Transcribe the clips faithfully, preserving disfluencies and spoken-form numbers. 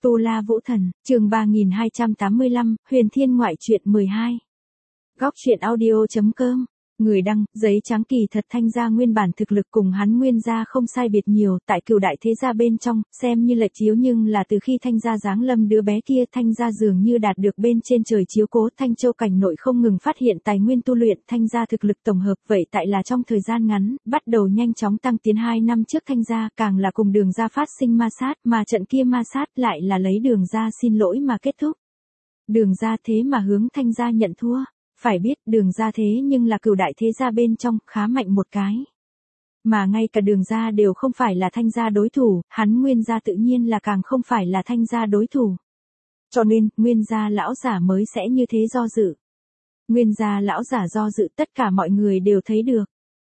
Tu La Vũ Thần, chương ba nghìn hai trăm tám mươi lăm, Huyền Thiên ngoại truyện mười hai. Góc truyện audio.com. Người đăng, giấy trắng kỳ thật Thanh gia nguyên bản thực lực cùng hắn Nguyên gia không sai biệt nhiều, tại Cửu đại thế gia bên trong, xem như lệch chiếu nhưng là từ khi Thanh gia giáng lâm đứa bé kia, Thanh gia dường như đạt được bên trên trời chiếu cố, Thanh Châu cảnh nội không ngừng phát hiện tài nguyên tu luyện, Thanh gia thực lực tổng hợp, vậy tại là trong thời gian ngắn, bắt đầu nhanh chóng tăng tiến. Hai năm trước Thanh gia, càng là cùng Đường gia phát sinh ma sát, mà trận kia ma sát lại là lấy Đường gia xin lỗi mà kết thúc. Đường gia thế mà hướng Thanh gia nhận thua. Phải biết Đường gia thế nhưng là Cửu đại thế gia bên trong, khá mạnh một cái. Mà ngay cả Đường gia đều không phải là Thanh gia đối thủ, hắn Nguyên gia tự nhiên là càng không phải là Thanh gia đối thủ. Cho nên, Nguyên gia lão giả mới sẽ như thế do dự. Nguyên gia lão giả do dự tất cả mọi người đều thấy được.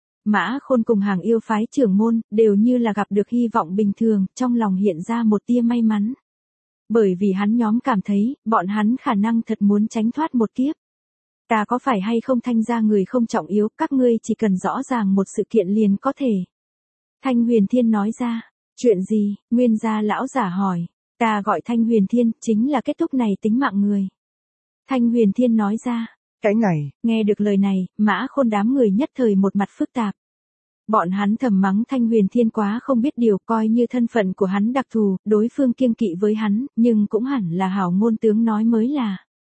Mã Khôn cùng hàng yêu phái trưởng môn, đều như là gặp được hy vọng bình thường, trong lòng hiện ra một tia may mắn. Bởi vì hắn nhóm cảm thấy, bọn hắn khả năng thật muốn tránh thoát một kiếp. Ta có phải hay không Thanh gia người không trọng yếu, các ngươi chỉ cần rõ ràng một sự kiện liền có thể. Thanh Huyền Thiên nói ra, chuyện gì, Nguyên gia lão giả hỏi, ta gọi Thanh Huyền Thiên, chính là kết thúc này tính mạng người. Thanh Huyền Thiên nói ra, cái này, nghe được lời này, Mã Khôn đám người nhất thời một mặt phức tạp. Bọn hắn thầm mắng Thanh Huyền Thiên quá không biết điều, coi như thân phận của hắn đặc thù, đối phương kiêng kỵ với hắn, nhưng cũng hẳn là hảo ngôn tướng nói mới là.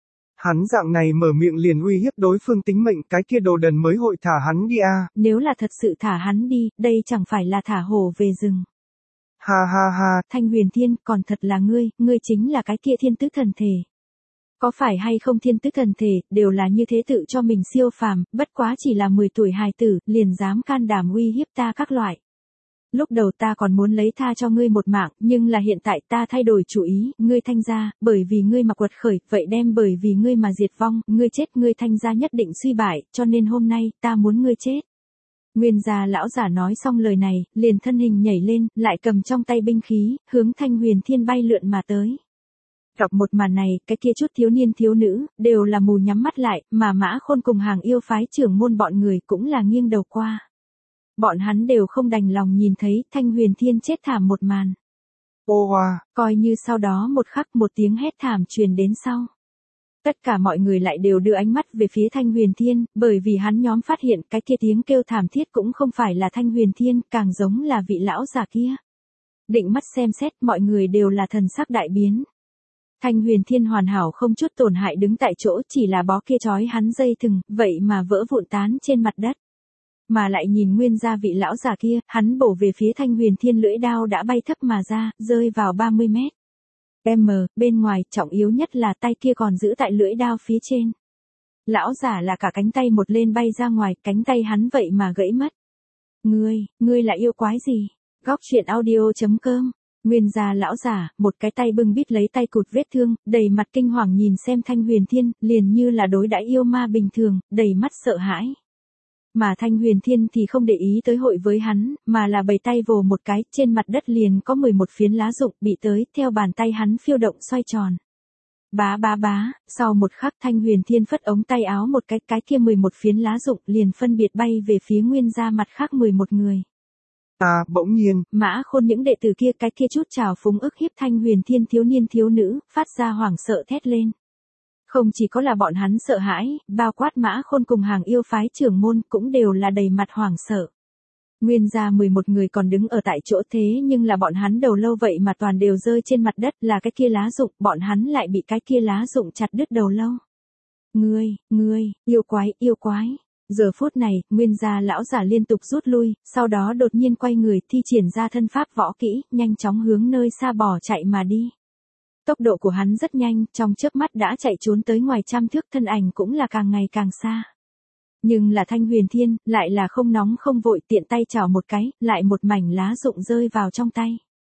Hắn dạng này mở miệng liền uy hiếp đối phương tính mệnh, cái kia đồ đần mới hội thả hắn đi à. Nếu là thật sự thả hắn đi, đây chẳng phải là thả hổ về rừng. Ha ha ha. Thanh Huyền Thiên, còn thật là ngươi, ngươi chính là cái kia thiên tứ thần thể. Có phải hay không thiên tứ thần thể, đều là như thế tự cho mình siêu phàm, bất quá chỉ là mười tuổi hài tử, liền dám can đảm uy hiếp ta các loại. Lúc đầu ta còn muốn lấy tha cho ngươi một mạng, nhưng là hiện tại ta thay đổi chủ ý, ngươi Thanh gia, bởi vì ngươi mà quật khởi, vậy đem bởi vì ngươi mà diệt vong, ngươi chết ngươi Thanh gia nhất định suy bại, cho nên hôm nay, ta muốn ngươi chết. Nguyên gia lão giả nói xong lời này, liền thân hình nhảy lên, lại cầm trong tay binh khí, hướng Thanh Huyền Thiên bay lượn mà tới. Gặp một màn này, cái kia chút thiếu niên thiếu nữ, đều là mù nhắm mắt lại, mà Mã Khôn cùng hàng yêu phái trưởng môn bọn người cũng là nghiêng đầu qua. Bọn hắn đều không đành lòng nhìn thấy Thanh Huyền Thiên chết thảm một màn. Ô hoa, coi như sau đó một khắc một tiếng hét thảm truyền đến sau. Tất cả mọi người lại đều đưa ánh mắt về phía Thanh Huyền Thiên, bởi vì hắn nhóm phát hiện cái kia tiếng kêu thảm thiết cũng không phải là Thanh Huyền Thiên, càng giống là vị lão già kia. Định mắt xem xét, mọi người đều là thần sắc đại biến. Thanh Huyền Thiên hoàn hảo không chút tổn hại đứng tại chỗ, chỉ là bó kia trói hắn dây thừng, vậy mà vỡ vụn tán trên mặt đất. Mà lại nhìn Nguyên gia vị lão già kia, hắn bổ về phía Thanh Huyền Thiên lưỡi đao đã bay thấp mà ra, rơi vào ba mươi mét. M, bên ngoài, trọng yếu nhất là tay kia còn giữ tại lưỡi đao phía trên. Lão giả là cả cánh tay một lên bay ra ngoài, cánh tay hắn vậy mà gãy mất. Ngươi, ngươi là yêu quái gì? Góc truyện audio.com. Nguyên gia lão giả, một cái tay bưng bít lấy tay cụt vết thương, đầy mặt kinh hoàng nhìn xem Thanh Huyền Thiên, liền như là đối đãi yêu ma bình thường, đầy mắt sợ hãi. Mà Thanh Huyền Thiên thì không để ý tới hội với hắn, mà là bày tay vồ một cái, trên mặt đất liền có mười một phiến lá rụng bị tới, theo bàn tay hắn phiêu động xoay tròn. Bá bá bá, sau một khắc Thanh Huyền Thiên phất ống tay áo một cái, cái kia mười một phiến lá rụng liền phân biệt bay về phía Nguyên gia mặt khác mười một người. À, bỗng nhiên, Mã Khôn những đệ tử kia cái kia chút trào phúng ức hiếp Thanh Huyền Thiên thiếu niên thiếu nữ, phát ra hoảng sợ thét lên. Không chỉ có là bọn hắn sợ hãi, bao quát Mã Khôn cùng hàng yêu phái trưởng môn cũng đều là đầy mặt hoảng sợ. Nguyên gia mười một người còn đứng ở tại chỗ thế nhưng là bọn hắn đầu lâu vậy mà toàn đều rơi trên mặt đất là cái kia lá rụng, bọn hắn lại bị cái kia lá rụng chặt đứt đầu lâu. Ngươi, ngươi, yêu quái, yêu quái. Giờ phút này, Nguyên gia lão giả liên tục rút lui, sau đó đột nhiên quay người thi triển ra thân pháp võ kỹ, nhanh chóng hướng nơi xa bỏ chạy mà đi. Tốc độ của hắn rất nhanh, trong chớp mắt đã chạy trốn tới ngoài trăm thước, thân ảnh cũng là càng ngày càng xa. Nhưng là Thanh Huyền Thiên, lại là không nóng không vội, tiện tay chảo một cái, lại một mảnh lá rụng rơi vào trong tay.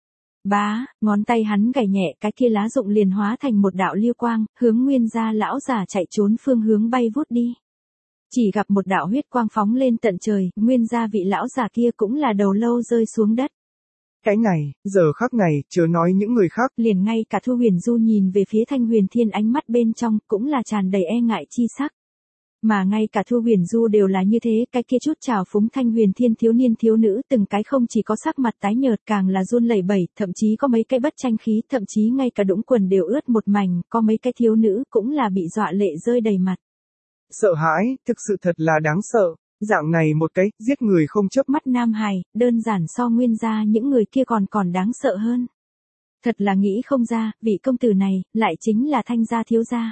Bá, ngón tay hắn gảy nhẹ, cái kia lá rụng liền hóa thành một đạo lưu quang, hướng Nguyên gia lão giả chạy trốn phương hướng bay vút đi. Chỉ gặp một đạo huyết quang phóng lên tận trời, Nguyên gia vị lão già kia cũng là đầu lâu rơi xuống đất. Cái này, giờ khắc này, chớ nói những người khác. Liền ngay cả Thu Huyền Du nhìn về phía Thanh Huyền Thiên ánh mắt bên trong cũng là tràn đầy e ngại chi sắc. Mà ngay cả Thu Huyền Du đều là như thế, cái kia chút trào phúng Thanh Huyền Thiên thiếu niên thiếu nữ từng cái không chỉ có sắc mặt tái nhợt càng là run lẩy bẩy, thậm chí có mấy cái bất tranh khí, thậm chí ngay cả đũng quần đều ướt một mảnh, có mấy cái thiếu nữ cũng là bị dọa lệ rơi đầy mặt. Sợ hãi, thực sự thật là đáng sợ, dạng này một cái, giết người không chớp Mắt Nam Hải, đơn giản so Nguyên gia những người kia còn còn đáng sợ hơn. Thật là nghĩ không ra, vị công tử này, lại chính là Thanh gia thiếu gia.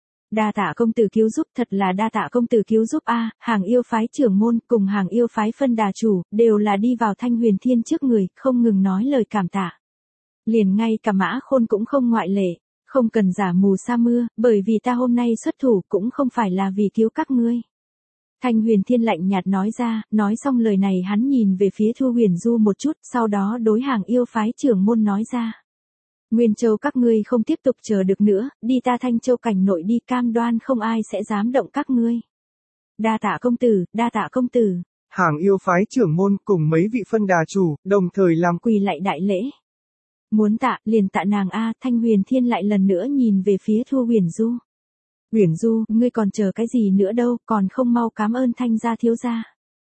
Đa tạ công tử cứu giúp, thật là đa tạ công tử cứu giúp a, hàng yêu phái trưởng môn cùng hàng yêu phái phân đà chủ, đều là đi vào Thanh Huyền Thiên trước người, không ngừng nói lời cảm tạ. Liền ngay cả Mã Khôn cũng không ngoại lệ, không cần giả mù sa mưa, bởi vì ta hôm nay xuất thủ cũng không phải là vì cứu các ngươi. Thanh Huyền Thiên lạnh nhạt nói ra, nói xong lời này hắn nhìn về phía Thu Huyền Du một chút, sau đó đối hàng yêu phái trưởng môn nói ra. Nguyên Châu các ngươi không tiếp tục chờ được nữa, đi ta Thanh Châu cảnh nội đi, cam đoan không ai sẽ dám động các ngươi. Đa tạ công tử, đa tạ công tử. Hàng yêu phái trưởng môn cùng mấy vị phân đà chủ, đồng thời làm quỳ lại đại lễ. Muốn tạ, liền tạ nàng a, Thanh Huyền Thiên lại lần nữa nhìn về phía Thu Huyền Du. Huyền Du, ngươi còn chờ cái gì nữa đâu, còn không mau cảm ơn Thanh gia thiếu gia.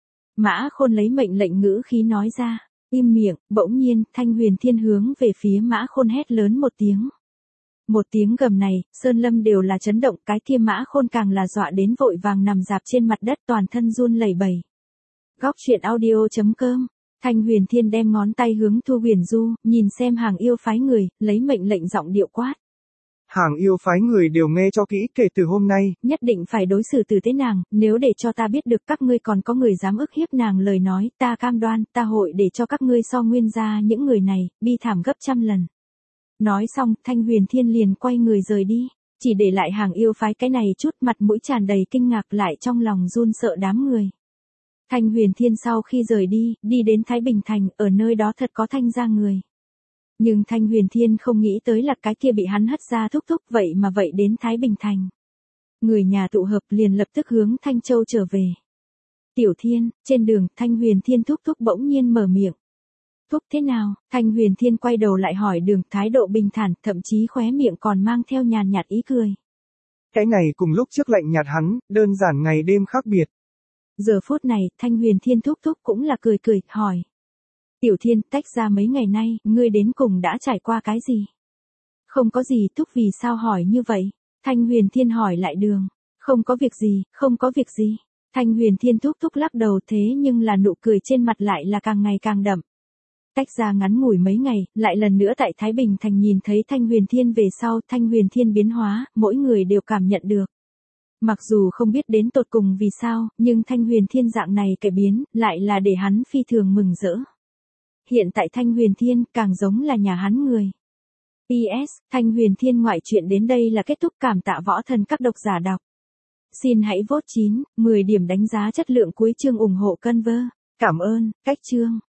Mã Khôn lấy mệnh lệnh ngữ khí nói ra. Im miệng, bỗng nhiên, Thanh Huyền Thiên hướng về phía Mã Khôn hét lớn một tiếng. Một tiếng gầm này, Sơn Lâm đều là chấn động, cái kia Mã Khôn càng là dọa đến vội vàng nằm dạp trên mặt đất, toàn thân run lẩy bẩy. Góc truyện audio chấm com. Thanh Huyền Thiên đem ngón tay hướng Thu Huyền Du, nhìn xem hàng yêu phái người, lấy mệnh lệnh giọng điệu quát. Hàng yêu phái người đều nghe cho kỹ, kể từ hôm nay, nhất định phải đối xử tử tế nàng, nếu để cho ta biết được các ngươi còn có người dám ức hiếp nàng lời nói, ta cam đoan, ta hội để cho các ngươi so Nguyên gia những người này, bi thảm gấp trăm lần. Nói xong, Thanh Huyền Thiên liền quay người rời đi, chỉ để lại hàng yêu phái cái này chút, mặt mũi tràn đầy kinh ngạc, lại trong lòng run sợ đám người. Thanh Huyền Thiên sau khi rời đi, đi đến Thái Bình Thành, ở nơi đó thật có Thanh gia người. Nhưng Thanh Huyền Thiên không nghĩ tới là cái kia bị hắn hất ra thúc thúc, vậy mà vậy đến Thái Bình Thành. Người nhà tụ hợp liền lập tức hướng Thanh Châu trở về. Tiểu Thiên, trên đường, Thanh Huyền Thiên thúc thúc bỗng nhiên mở miệng. Thúc thế nào? Thanh Huyền Thiên quay đầu lại hỏi đường, thái độ bình thản, thậm chí khóe miệng còn mang theo nhàn nhạt ý cười. Cái này cùng lúc trước lạnh nhạt hắn, đơn giản ngày đêm khác biệt. Giờ phút này, Thanh Huyền Thiên thúc thúc cũng là cười cười, hỏi. Tiểu Thiên, tách ra mấy ngày nay, ngươi đến cùng đã trải qua cái gì? Không có gì, thúc vì sao hỏi như vậy? Thanh Huyền Thiên hỏi lại đường. Không có việc gì, không có việc gì. Thanh Huyền Thiên thúc thúc lắc đầu, thế nhưng là nụ cười trên mặt lại là càng ngày càng đậm. Tách ra ngắn ngủi mấy ngày, lại lần nữa tại Thái Bình Thành nhìn thấy Thanh Huyền Thiên về sau, Thanh Huyền Thiên biến hóa, mỗi người đều cảm nhận được. Mặc dù không biết đến tột cùng vì sao, nhưng Thanh Huyền Thiên dạng này cải biến, lại là để hắn phi thường mừng rỡ. Hiện tại Thanh Huyền Thiên càng giống là nhà hắn người. pê ét, Thanh Huyền Thiên ngoại truyện đến đây là kết thúc, cảm tạ võ thần các độc giả đọc. Xin hãy vote chín, mười điểm đánh giá chất lượng cuối chương ủng hộ Conver. Cảm ơn, cách chương.